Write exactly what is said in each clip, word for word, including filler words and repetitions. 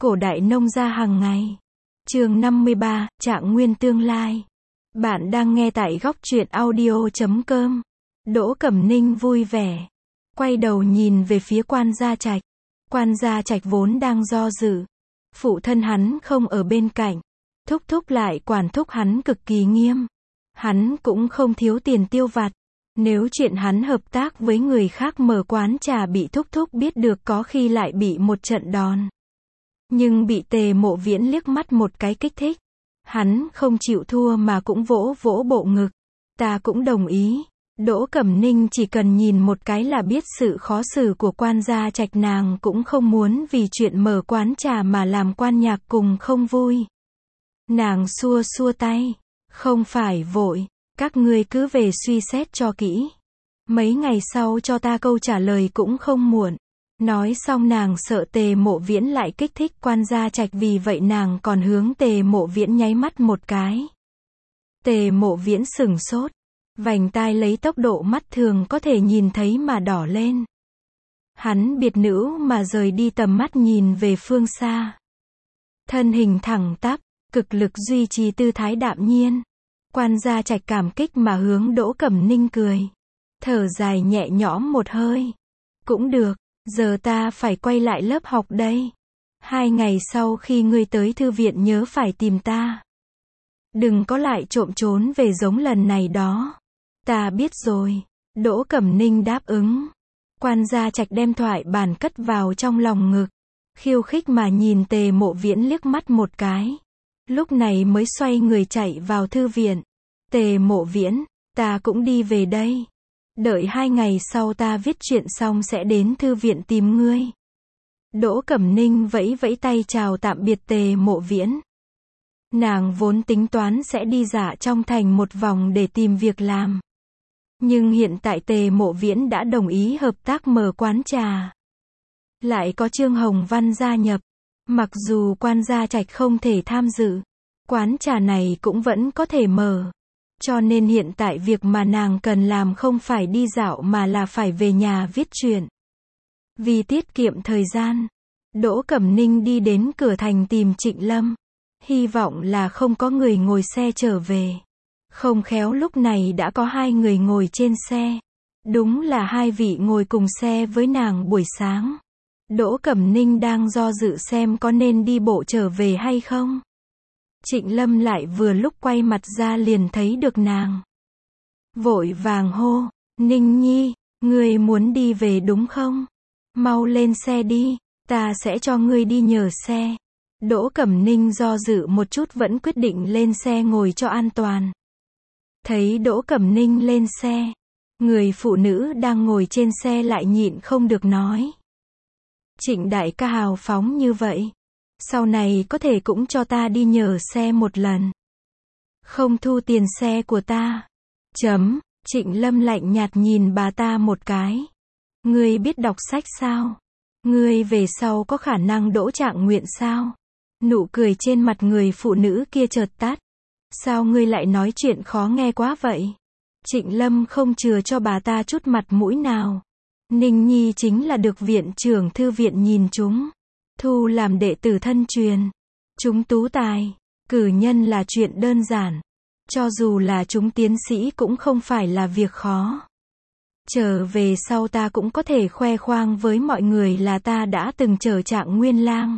Cổ đại nông gia hàng ngày. Chương năm mươi ba, Trạng nguyên tương lai. Bạn đang nghe tại góc truyện audio chấm com. Đỗ Cẩm Ninh vui vẻ. Quay đầu nhìn về phía Quan Gia Trạch. Quan Gia Trạch vốn đang do dự. Phụ thân hắn không ở bên cạnh. Thúc thúc lại quản thúc hắn cực kỳ nghiêm. Hắn cũng không thiếu tiền tiêu vặt. Nếu chuyện hắn hợp tác với người khác mở quán trà bị thúc thúc biết được có khi lại bị một trận đòn. Nhưng bị Tề Mộ Viễn liếc mắt một cái kích thích. Hắn không chịu thua mà cũng vỗ vỗ bộ ngực. Ta cũng đồng ý. Đỗ Cẩm Ninh chỉ cần nhìn một cái là biết sự khó xử của Quan Gia Trạch, nàng cũng không muốn vì chuyện mở quán trà mà làm Quan Nhạc cùng không vui. Nàng xua xua tay. Không phải vội. Các ngươi cứ về suy xét cho kỹ. Mấy ngày sau cho ta câu trả lời cũng không muộn. Nói xong nàng sợ Tề Mộ Viễn lại kích thích Quan Gia Trạch, vì vậy nàng còn hướng Tề Mộ Viễn nháy mắt một cái. Tề Mộ Viễn sửng sốt. Vành tai lấy tốc độ mắt thường có thể nhìn thấy mà đỏ lên. Hắn biệt nữ mà rời đi tầm mắt nhìn về phương xa. Thân hình thẳng tắp, cực lực duy trì tư thái đạm nhiên. Quan Gia Trạch cảm kích mà hướng Đỗ Cẩm Ninh cười. Thở dài nhẹ nhõm một hơi. Cũng được, giờ ta phải quay lại lớp học đây. Hai ngày sau khi ngươi tới thư viện nhớ phải tìm ta. Đừng có lại trộm trốn về giống lần này đó. Ta biết rồi. Đỗ Cẩm Ninh đáp ứng. Quan Gia Trạch đem thoại bản cất vào trong lòng ngực. Khiêu khích mà nhìn Tề Mộ Viễn liếc mắt một cái. Lúc này mới xoay người chạy vào thư viện. Tề Mộ Viễn, ta cũng đi về đây. Đợi hai ngày sau ta viết chuyện xong sẽ đến thư viện tìm ngươi. Đỗ Cẩm Ninh vẫy vẫy tay chào tạm biệt Tề Mộ Viễn. Nàng vốn tính toán sẽ đi dạo trong thành một vòng để tìm việc làm. Nhưng hiện tại Tề Mộ Viễn đã đồng ý hợp tác mở quán trà. Lại có Trương Hồng Văn gia nhập. Mặc dù Quan Gia Trạch không thể tham dự, quán trà này cũng vẫn có thể mở. Cho nên hiện tại việc mà nàng cần làm không phải đi dạo mà là phải về nhà viết truyện. Vì tiết kiệm thời gian, Đỗ Cẩm Ninh đi đến cửa thành tìm Trịnh Lâm. Hy vọng là không có người ngồi xe trở về. Không khéo lúc này đã có hai người ngồi trên xe. Đúng là hai vị ngồi cùng xe với nàng buổi sáng. Đỗ Cẩm Ninh đang do dự xem có nên đi bộ trở về hay không. Trịnh Lâm lại vừa lúc quay mặt ra liền thấy được nàng. Vội vàng hô, Ninh Nhi, ngươi muốn đi về đúng không? Mau lên xe đi, ta sẽ cho ngươi đi nhờ xe. Đỗ Cẩm Ninh do dự một chút vẫn quyết định lên xe ngồi cho an toàn. Thấy Đỗ Cẩm Ninh lên xe, người phụ nữ đang ngồi trên xe lại nhịn không được nói. Trịnh đại ca hào phóng như vậy. Sau này có thể cũng cho ta đi nhờ xe một lần. Không thu tiền xe của ta. Chấm, Trịnh Lâm lạnh nhạt nhìn bà ta một cái. Ngươi biết đọc sách sao? Ngươi về sau có khả năng đỗ trạng nguyện sao? Nụ cười trên mặt người phụ nữ kia chợt tắt. Sao ngươi lại nói chuyện khó nghe quá vậy? Trịnh Lâm không chừa cho bà ta chút mặt mũi nào. Ninh Nhi chính là được viện trưởng thư viện nhìn chúng. Thu làm đệ tử thân truyền. Chúng tú tài, cử nhân là chuyện đơn giản. Cho dù là chúng tiến sĩ cũng không phải là việc khó. Trở về sau ta cũng có thể khoe khoang với mọi người là ta đã từng chở Trạng Nguyên lang.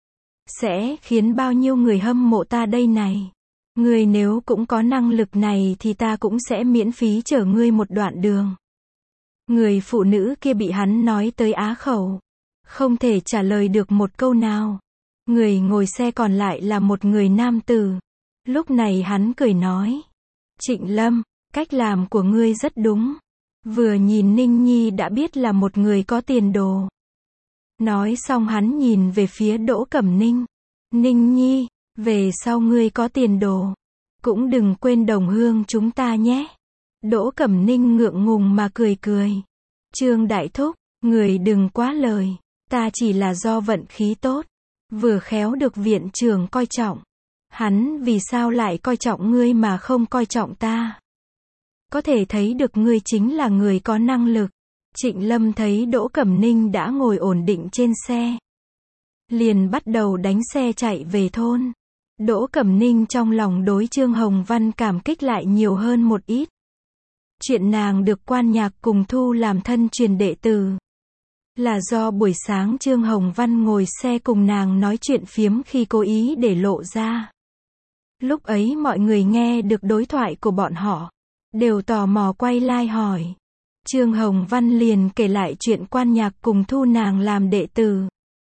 Sẽ khiến bao nhiêu người hâm mộ ta đây này. Ngươi nếu cũng có năng lực này thì ta cũng sẽ miễn phí chở ngươi một đoạn đường. Người phụ nữ kia bị hắn nói tới á khẩu. Không thể trả lời được một câu nào. Người ngồi xe còn lại là một người nam tử. Lúc này hắn cười nói. Trịnh Lâm, cách làm của ngươi rất đúng. Vừa nhìn Ninh Nhi đã biết là một người có tiền đồ. Nói xong hắn nhìn về phía Đỗ Cẩm Ninh. Ninh Nhi, về sau ngươi có tiền đồ. Cũng đừng quên đồng hương chúng ta nhé. Đỗ Cẩm Ninh ngượng ngùng mà cười cười. Trương đại thúc, người đừng quá lời. Ta chỉ là do vận khí tốt. Vừa khéo được viện trưởng coi trọng. Hắn vì sao lại coi trọng ngươi mà không coi trọng ta? Có thể thấy được ngươi chính là người có năng lực. Trịnh Lâm thấy Đỗ Cẩm Ninh đã ngồi ổn định trên xe. liền bắt đầu đánh xe chạy về thôn. Đỗ Cẩm Ninh trong lòng đối Trương Hồng Văn cảm kích lại nhiều hơn một ít. Chuyện nàng được Quan Nhạc cùng thu làm thân truyền đệ tử, là do buổi sáng Trương Hồng Văn ngồi xe cùng nàng nói chuyện phiếm khi cố ý để lộ ra. Lúc ấy mọi người nghe được đối thoại của bọn họ, đều tò mò quay lại hỏi. Trương Hồng Văn liền kể lại chuyện Quan Nhạc cùng thu nàng làm đệ tử.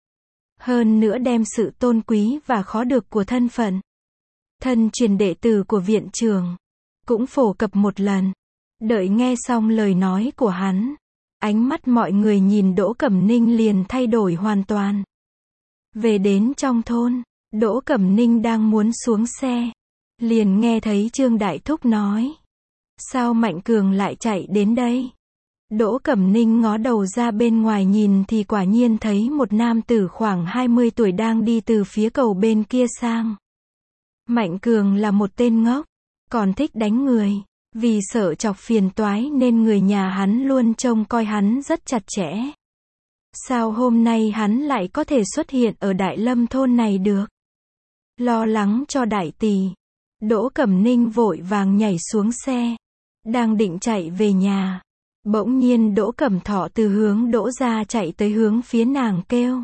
Hơn nữa đem sự tôn quý và khó được của thân phận thân truyền đệ tử của viện trưởng cũng phổ cập một lần. Đợi nghe xong lời nói của hắn, ánh mắt mọi người nhìn Đỗ Cẩm Ninh liền thay đổi hoàn toàn. Về đến trong thôn, Đỗ Cẩm Ninh đang muốn xuống xe, liền nghe thấy Trương Đại Thúc nói: sao Mạnh Cường lại chạy đến đây? Đỗ Cẩm Ninh ngó đầu ra bên ngoài nhìn thì quả nhiên thấy một nam tử khoảng hai mươi tuổi đang đi từ phía cầu bên kia sang. Mạnh Cường là một tên ngốc, còn thích đánh người. Vì sợ chọc phiền toái nên người nhà hắn luôn trông coi hắn rất chặt chẽ. Sao hôm nay hắn lại có thể xuất hiện ở Đại Lâm thôn này được? Lo lắng cho đại tỷ, Đỗ Cẩm Ninh vội vàng nhảy xuống xe, đang định chạy về nhà. Bỗng nhiên Đỗ Cẩm Thọ từ hướng Đỗ ra chạy tới hướng phía nàng kêu: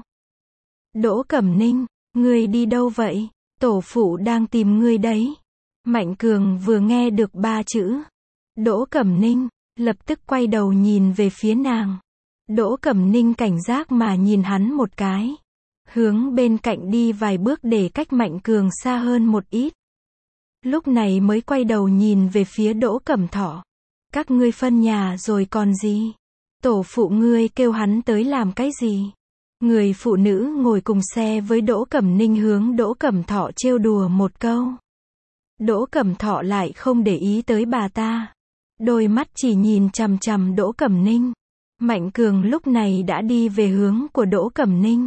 Đỗ Cẩm Ninh, ngươi đi đâu vậy? Tổ phụ đang tìm ngươi đấy. Mạnh Cường vừa nghe được ba chữ Đỗ Cẩm Ninh, lập tức quay đầu nhìn về phía nàng. Đỗ Cẩm Ninh cảnh giác mà nhìn hắn một cái, hướng bên cạnh đi vài bước để cách Mạnh Cường xa hơn một ít. Lúc này mới quay đầu nhìn về phía Đỗ Cẩm Thọ. Các ngươi phân nhà rồi còn gì? Tổ phụ ngươi kêu hắn tới làm cái gì? Người phụ nữ ngồi cùng xe với Đỗ Cẩm Ninh hướng Đỗ Cẩm Thọ trêu đùa một câu. Đỗ Cẩm Thọ lại không để ý tới bà ta, đôi mắt chỉ nhìn chằm chằm Đỗ Cẩm Ninh. Mạnh Cường lúc này đã đi về hướng của Đỗ Cẩm Ninh.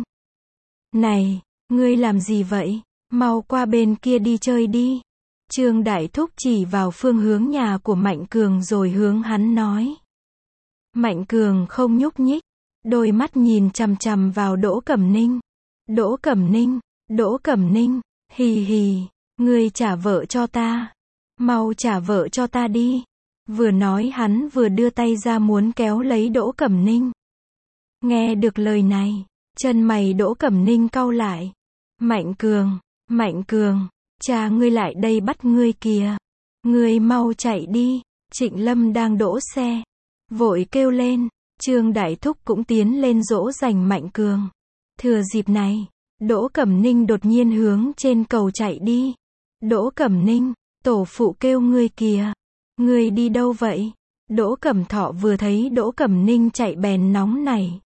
Này, ngươi làm gì vậy? Mau qua bên kia đi chơi đi. Trương Đại Thúc chỉ vào phương hướng nhà của Mạnh Cường rồi hướng hắn nói. Mạnh Cường không nhúc nhích, đôi mắt nhìn chằm chằm vào Đỗ Cẩm Ninh. Đỗ Cẩm Ninh, Đỗ Cẩm Ninh, hì hì, ngươi trả vợ cho ta. Mau trả vợ cho ta đi. Vừa nói hắn vừa đưa tay ra muốn kéo lấy Đỗ Cẩm Ninh. Nghe được lời này, chân mày Đỗ Cẩm Ninh cau lại. Mạnh Cường, Mạnh Cường, cha ngươi lại đây bắt ngươi kìa. Ngươi mau chạy đi. Trịnh Lâm đang đỗ xe, vội kêu lên. Trương Đại Thúc cũng tiến lên dỗ dành Mạnh Cường. Thừa dịp này, Đỗ Cẩm Ninh đột nhiên hướng trên cầu chạy đi. Đỗ Cẩm Ninh, tổ phụ kêu ngươi kìa. Ngươi đi đâu vậy? Đỗ Cẩm Thọ vừa thấy Đỗ Cẩm Ninh chạy bèn nóng nảy,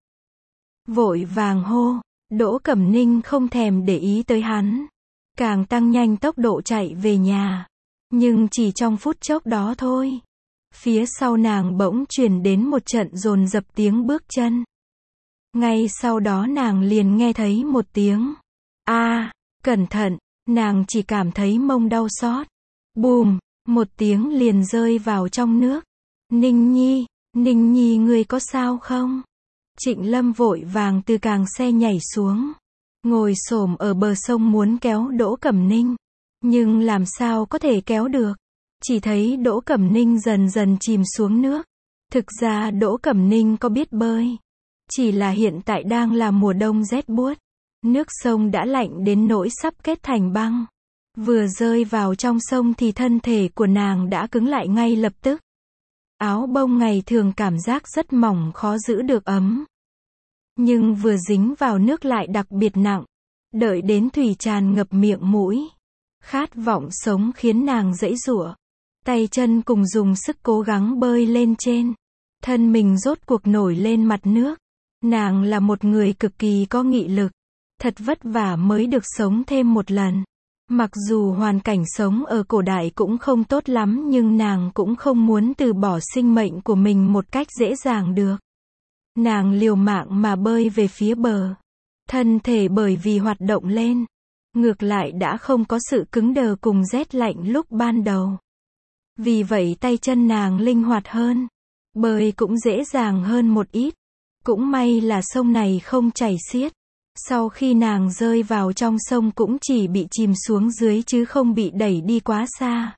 vội vàng hô. Đỗ Cẩm Ninh không thèm để ý tới hắn, càng tăng nhanh tốc độ chạy về nhà. Nhưng chỉ trong phút chốc đó thôi, phía sau nàng bỗng truyền đến một trận dồn dập tiếng bước chân. Ngay sau đó nàng liền nghe thấy một tiếng a, cẩn thận. Nàng chỉ cảm thấy mông đau xót. Bùm, một tiếng liền rơi vào trong nước. Ninh Nhi, Ninh Nhi ngươi có sao không? Trịnh Lâm vội vàng từ càng xe nhảy xuống, ngồi xổm ở bờ sông muốn kéo Đỗ Cẩm Ninh. Nhưng làm sao có thể kéo được? Chỉ thấy Đỗ Cẩm Ninh dần dần chìm xuống nước. Thực ra Đỗ Cẩm Ninh có biết bơi, chỉ là hiện tại đang là mùa đông rét buốt. Nước sông đã lạnh đến nỗi sắp kết thành băng. Vừa rơi vào trong sông thì thân thể của nàng đã cứng lại ngay lập tức. Áo bông ngày thường cảm giác rất mỏng khó giữ được ấm, nhưng vừa dính vào nước lại đặc biệt nặng. Đợi đến thủy tràn ngập miệng mũi, khát vọng sống khiến nàng giãy giụa. Tay chân cùng dùng sức cố gắng bơi lên trên. Thân mình rốt cuộc nổi lên mặt nước. Nàng là một người cực kỳ có nghị lực. Thật vất vả mới được sống thêm một lần. Mặc dù hoàn cảnh sống ở cổ đại cũng không tốt lắm nhưng nàng cũng không muốn từ bỏ sinh mệnh của mình một cách dễ dàng được. Nàng liều mạng mà bơi về phía bờ. Thân thể bởi vì hoạt động lên, ngược lại đã không có sự cứng đờ cùng rét lạnh lúc ban đầu. Vì vậy tay chân nàng linh hoạt hơn, bơi cũng dễ dàng hơn một ít. Cũng may là sông này không chảy xiết. Sau khi nàng rơi vào trong sông cũng chỉ bị chìm xuống dưới chứ không bị đẩy đi quá xa.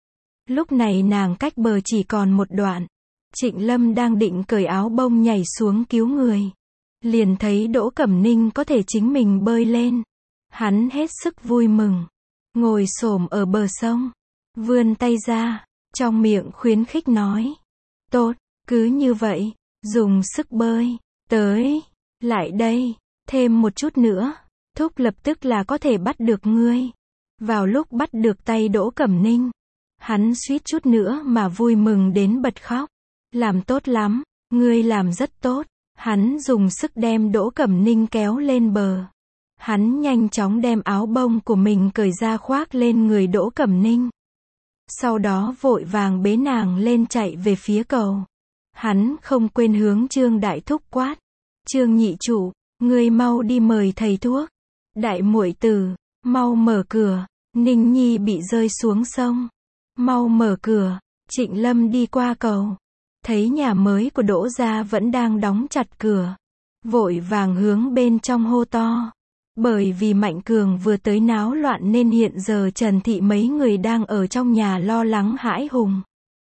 Lúc này nàng cách bờ chỉ còn một đoạn. Trịnh Lâm đang định cởi áo bông nhảy xuống cứu người. Liền thấy Đỗ Cẩm Ninh có thể chính mình bơi lên. Hắn hết sức vui mừng. Ngồi xổm ở bờ sông. Vươn tay ra. Trong miệng khuyến khích nói. Tốt, cứ như vậy. Dùng sức bơi. Tới. Lại đây. Thêm một chút nữa. Thúc lập tức là có thể bắt được ngươi. Vào lúc bắt được tay Đỗ Cẩm Ninh. Hắn suýt chút nữa mà vui mừng đến bật khóc. Làm tốt lắm. Ngươi làm rất tốt. Hắn dùng sức đem Đỗ Cẩm Ninh kéo lên bờ. Hắn nhanh chóng đem áo bông của mình cởi ra khoác lên người Đỗ Cẩm Ninh. Sau đó vội vàng bế nàng lên chạy về phía cầu. Hắn không quên hướng Trương Đại Thúc quát. Trương nhị chủ, ngươi mau đi mời thầy thuốc. Đại muội tử, mau mở cửa. Ninh Nhi bị rơi xuống sông. Mau mở cửa. Trịnh Lâm đi qua cầu. Thấy nhà mới của Đỗ gia vẫn đang đóng chặt cửa. Vội vàng hướng bên trong hô to. Bởi vì Mạnh Cường vừa tới náo loạn nên hiện giờ Trần Thị mấy người đang ở trong nhà lo lắng hãi hùng.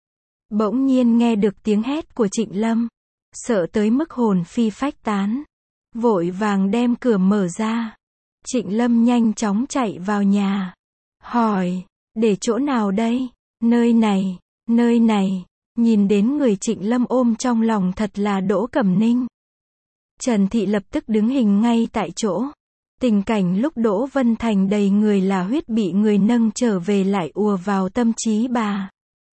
Bỗng nhiên nghe được tiếng hét của Trịnh Lâm. Sợ tới mức hồn phi phách tán. Vội vàng đem cửa mở ra. Trịnh Lâm nhanh chóng chạy vào nhà. Hỏi, để chỗ nào đây? Nơi này, nơi này. Nhìn đến người Trịnh Lâm ôm trong lòng thật là Đỗ Cẩm Ninh. Trần Thị lập tức đứng hình ngay tại chỗ. Tình cảnh lúc Đỗ Vân Thành đầy người là huyết bị người nâng trở về lại ùa vào tâm trí bà.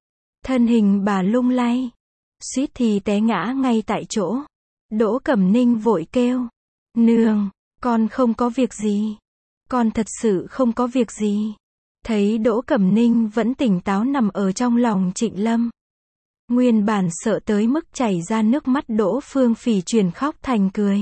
Thân hình bà lung lay. Suýt thì té ngã ngay tại chỗ. Đỗ Cẩm Ninh vội kêu. Nương, con không có việc gì. Con thật sự không có việc gì. Thấy Đỗ Cẩm Ninh vẫn tỉnh táo nằm ở trong lòng Trịnh Lâm. Nguyên bản sợ tới mức chảy ra nước mắt Đỗ Phương Phỉ chuyển khóc thành cười.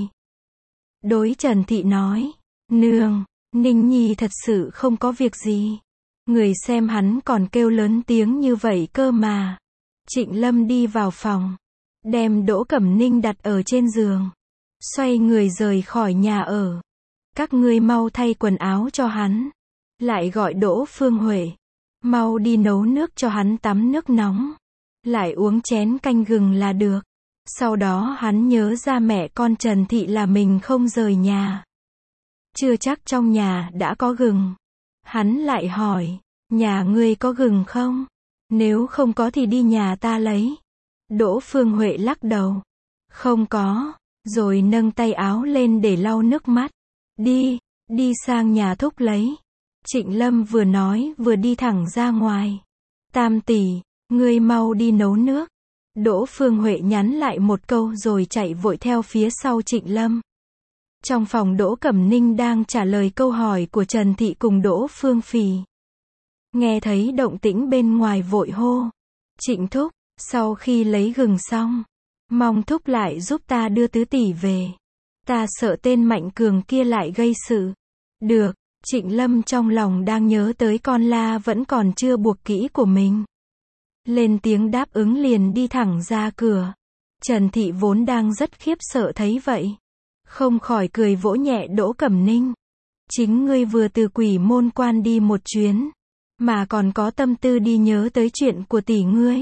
Đối Trần Thị nói. Nương, Ninh Nhi thật sự không có việc gì. Người xem hắn còn kêu lớn tiếng như vậy cơ mà. Trịnh Lâm đi vào phòng. Đem Đỗ Cẩm Ninh đặt ở trên giường. Xoay người rời khỏi nhà ở. Các ngươi mau thay quần áo cho hắn. Lại gọi Đỗ Phương Huệ. Mau đi nấu nước cho hắn tắm nước nóng. Lại uống chén canh gừng là được. Sau đó hắn nhớ ra mẹ con Trần Thị là mình không rời nhà. Chưa chắc trong nhà đã có gừng. Hắn lại hỏi, nhà ngươi có gừng không? Nếu không có thì đi nhà ta lấy. Đỗ Phương Huệ lắc đầu. Không có. Rồi nâng tay áo lên để lau nước mắt. Đi, đi sang nhà thúc lấy. Trịnh Lâm vừa nói vừa đi thẳng ra ngoài. Tam tỷ, ngươi mau đi nấu nước. Đỗ Phương Huệ nhắn lại một câu rồi chạy vội theo phía sau Trịnh Lâm. Trong phòng Đỗ Cẩm Ninh đang trả lời câu hỏi của Trần Thị cùng Đỗ Phương Phỉ. Nghe thấy động tĩnh bên ngoài vội hô. Trịnh thúc, sau khi lấy gừng xong, mong thúc lại giúp ta đưa tứ tỷ về. Ta sợ tên Mạnh Cường kia lại gây sự. Được, Trịnh Lâm trong lòng đang nhớ tới con la vẫn còn chưa buộc kỹ của mình. Lên tiếng đáp ứng liền đi thẳng ra cửa. Trần Thị vốn đang rất khiếp sợ thấy vậy. Không khỏi cười vỗ nhẹ Đỗ Cẩm Ninh. Chính ngươi vừa từ Quỷ Môn Quan đi một chuyến. Mà còn có tâm tư đi nhớ tới chuyện của tỷ ngươi.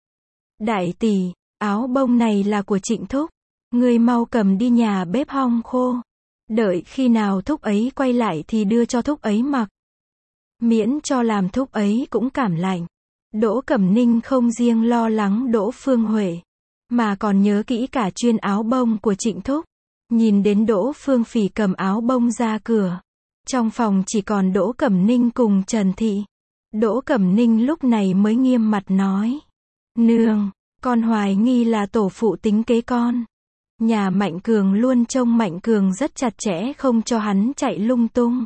Đại tỷ, áo bông này là của Trịnh thúc. Ngươi mau cầm đi nhà bếp hong khô. Đợi khi nào thúc ấy quay lại thì đưa cho thúc ấy mặc. Miễn cho làm thúc ấy cũng cảm lạnh. Đỗ Cẩm Ninh không riêng lo lắng Đỗ Phương Huệ, mà còn nhớ kỹ cả chuyên áo bông của Trịnh thúc. Nhìn đến Đỗ Phương Phỉ cầm áo bông ra cửa. Trong phòng chỉ còn Đỗ Cẩm Ninh cùng Trần Thị. Đỗ Cẩm Ninh lúc này mới nghiêm mặt nói. Nương, con hoài nghi là tổ phụ tính kế con. Nhà Mạnh Cường luôn trông Mạnh Cường rất chặt chẽ không cho hắn chạy lung tung.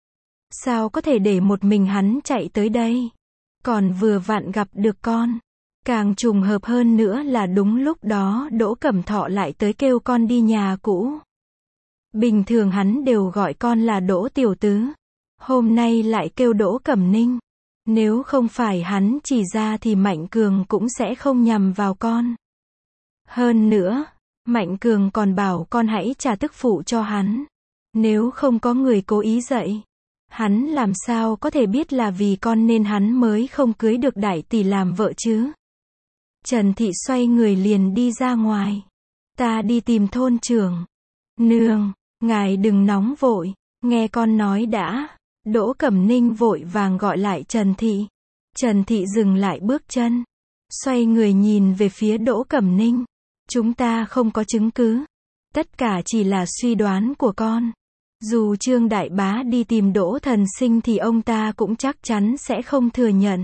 Sao có thể để một mình hắn chạy tới đây? Còn vừa vặn gặp được con. Càng trùng hợp hơn nữa là đúng lúc đó Đỗ Cẩm Thọ lại tới kêu con đi nhà cũ. Bình thường hắn đều gọi con là Đỗ Tiểu Tứ. Hôm nay lại kêu Đỗ Cẩm Ninh. Nếu không phải hắn chỉ ra thì Mạnh Cường cũng sẽ không nhằm vào con. Hơn nữa, Mạnh Cường còn bảo con hãy trả tức phụ cho hắn. Nếu không có người cố ý dạy, hắn làm sao có thể biết là vì con nên hắn mới không cưới được đại tỷ làm vợ chứ? Trần Thị xoay người liền đi ra ngoài. Ta đi tìm thôn trưởng. Nương, ngài đừng nóng vội, nghe con nói đã. Đỗ Cẩm Ninh vội vàng gọi lại Trần Thị. Trần Thị dừng lại bước chân, xoay người nhìn về phía Đỗ Cẩm Ninh. Chúng ta không có chứng cứ. Tất cả chỉ là suy đoán của con. Dù Trương Đại Bá đi tìm Đỗ Thần Sinh thì ông ta cũng chắc chắn sẽ không thừa nhận.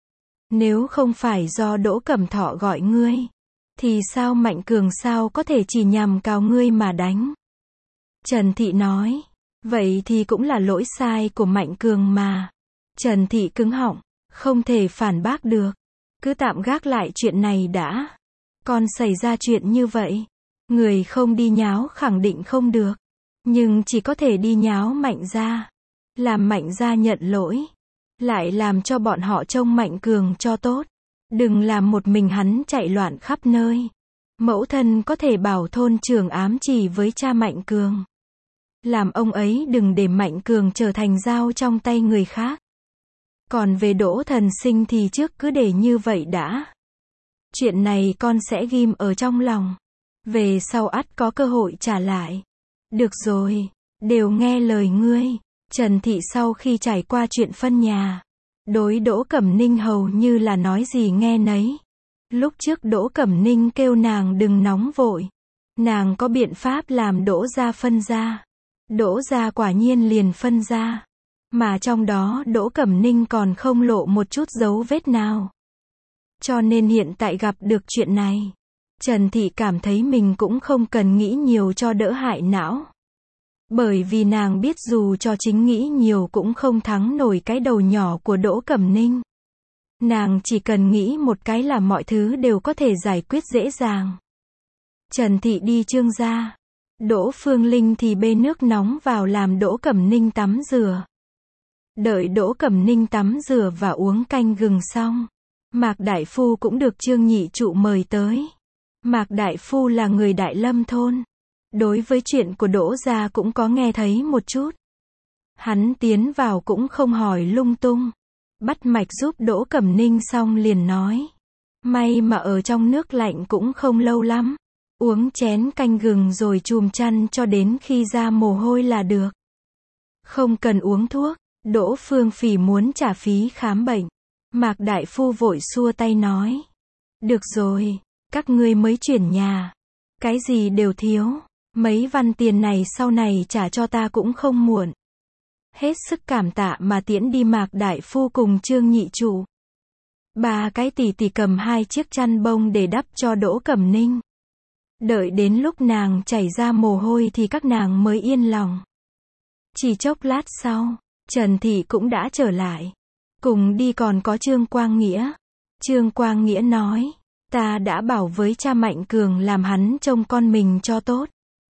Nếu không phải do Đỗ Cẩm Thọ gọi ngươi, thì sao Mạnh Cường sao có thể chỉ nhằm cào ngươi mà đánh? Trần Thị nói, vậy thì cũng là lỗi sai của Mạnh Cường mà. Trần Thị cứng họng, không thể phản bác được. Cứ tạm gác lại chuyện này đã. Con xảy ra chuyện như vậy, người không đi nháo khẳng định không được. Nhưng chỉ có thể đi nháo Mạnh gia. Làm Mạnh gia nhận lỗi. Lại làm cho bọn họ trông Mạnh Cường cho tốt. Đừng làm một mình hắn chạy loạn khắp nơi. Mẫu thân có thể bảo thôn trưởng ám chỉ với cha Mạnh Cường. Làm ông ấy đừng để Mạnh Cường trở thành dao trong tay người khác. Còn về Đỗ Thần Sinh thì trước cứ để như vậy đã. Chuyện này con sẽ ghim ở trong lòng. Về sau ắt có cơ hội trả lại. Được rồi, đều nghe lời ngươi. Trần Thị sau khi trải qua chuyện phân nhà, đối Đỗ Cẩm Ninh hầu như là nói gì nghe nấy. Lúc trước Đỗ Cẩm Ninh kêu nàng đừng nóng vội. Nàng có biện pháp làm Đỗ gia phân ra. Đỗ gia quả nhiên liền phân ra. Mà trong đó Đỗ Cẩm Ninh còn không lộ một chút dấu vết nào. Cho nên hiện tại gặp được chuyện này, Trần Thị cảm thấy mình cũng không cần nghĩ nhiều cho đỡ hại não. Bởi vì nàng biết dù cho chính nghĩ nhiều cũng không thắng nổi cái đầu nhỏ của Đỗ Cẩm Ninh. Nàng chỉ cần nghĩ một cái là mọi thứ đều có thể giải quyết dễ dàng. Trần Thị đi Trương gia. Đỗ Phương Linh thì bê nước nóng vào làm Đỗ Cẩm Ninh tắm rửa. Đợi Đỗ Cẩm Ninh tắm rửa và uống canh gừng xong, Mạc Đại Phu cũng được Trương Nhị Trụ mời tới. Mạc Đại Phu là người Đại Lâm thôn. Đối với chuyện của Đỗ gia cũng có nghe thấy một chút. Hắn tiến vào cũng không hỏi lung tung. Bắt mạch giúp Đỗ Cẩm Ninh xong liền nói. May mà ở trong nước lạnh cũng không lâu lắm. Uống chén canh gừng rồi chùm chăn cho đến khi ra mồ hôi là được. Không cần uống thuốc. Đỗ Phương Phỉ muốn trả phí khám bệnh. Mạc Đại Phu vội xua tay nói. Được rồi, các ngươi mới chuyển nhà. Cái gì đều thiếu. Mấy văn tiền này sau này trả cho ta cũng không muộn. Hết sức cảm tạ mà tiễn đi Mạc Đại Phu cùng Trương Nhị Trụ. Ba cái tỷ tỷ cầm hai chiếc chăn bông để đắp cho Đỗ Cẩm Ninh. Đợi đến lúc nàng chảy ra mồ hôi thì các nàng mới yên lòng. Chỉ chốc lát sau, Trần Thị cũng đã trở lại. Cùng đi còn có Trương Quang Nghĩa. Trương Quang Nghĩa nói, ta đã bảo với cha Mạnh Cường làm hắn trông con mình cho tốt.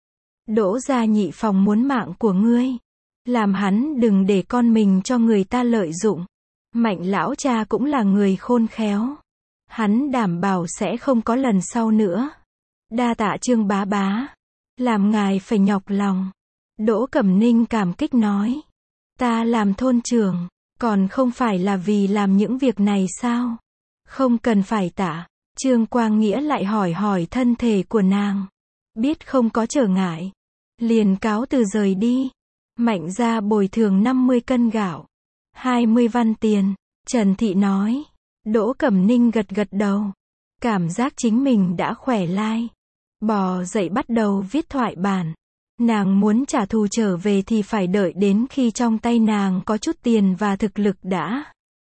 Đỗ gia nhị phòng muốn mạng của ngươi. Làm hắn đừng để con mình cho người ta lợi dụng. Mạnh lão cha cũng là người khôn khéo. Hắn đảm bảo sẽ không có lần sau nữa. Đa tạ Trương bá bá. Làm ngài phải nhọc lòng. Đỗ Cẩm Ninh cảm kích nói. Ta làm thôn trưởng, còn không phải là vì làm những việc này sao? Không cần phải tạ. Trương Quang Nghĩa lại hỏi hỏi thân thể của nàng. Biết không có trở ngại. Liền cáo từ rời đi. Mạnh gia bồi thường năm mươi cân gạo. hai mươi văn tiền. Trần Thị nói. Đỗ Cẩm Ninh gật gật đầu. Cảm giác chính mình đã khỏe lai. Bò dậy bắt đầu viết thoại bản. Nàng muốn trả thù trở về thì phải đợi đến khi trong tay nàng có chút tiền và thực lực đã.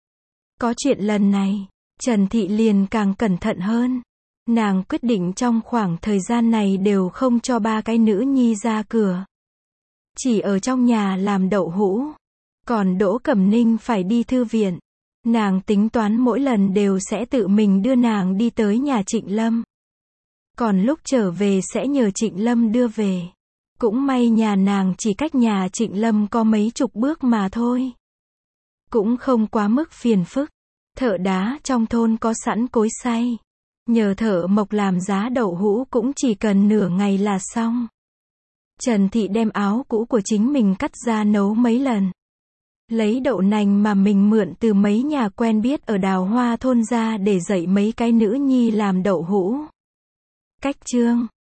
Có chuyện lần này, Trần Thị liền càng cẩn thận hơn. Nàng quyết định trong khoảng thời gian này đều không cho ba cái nữ nhi ra cửa. Chỉ ở trong nhà làm đậu hũ. Còn Đỗ Cẩm Ninh phải đi thư viện. Nàng tính toán mỗi lần đều sẽ tự mình đưa nàng đi tới nhà Trịnh Lâm. Còn lúc trở về sẽ nhờ Trịnh Lâm đưa về. Cũng may nhà nàng chỉ cách nhà Trịnh Lâm có mấy chục bước mà thôi. Cũng không quá mức phiền phức. Thợ đá trong thôn có sẵn cối xay. Nhờ thợ mộc làm giá đậu hũ cũng chỉ cần nửa ngày là xong. Trần Thị đem áo cũ của chính mình cắt ra nấu mấy lần. Lấy đậu nành mà mình mượn từ mấy nhà quen biết ở Đào Hoa thôn ra để dạy mấy cái nữ nhi làm đậu hũ. Cách chương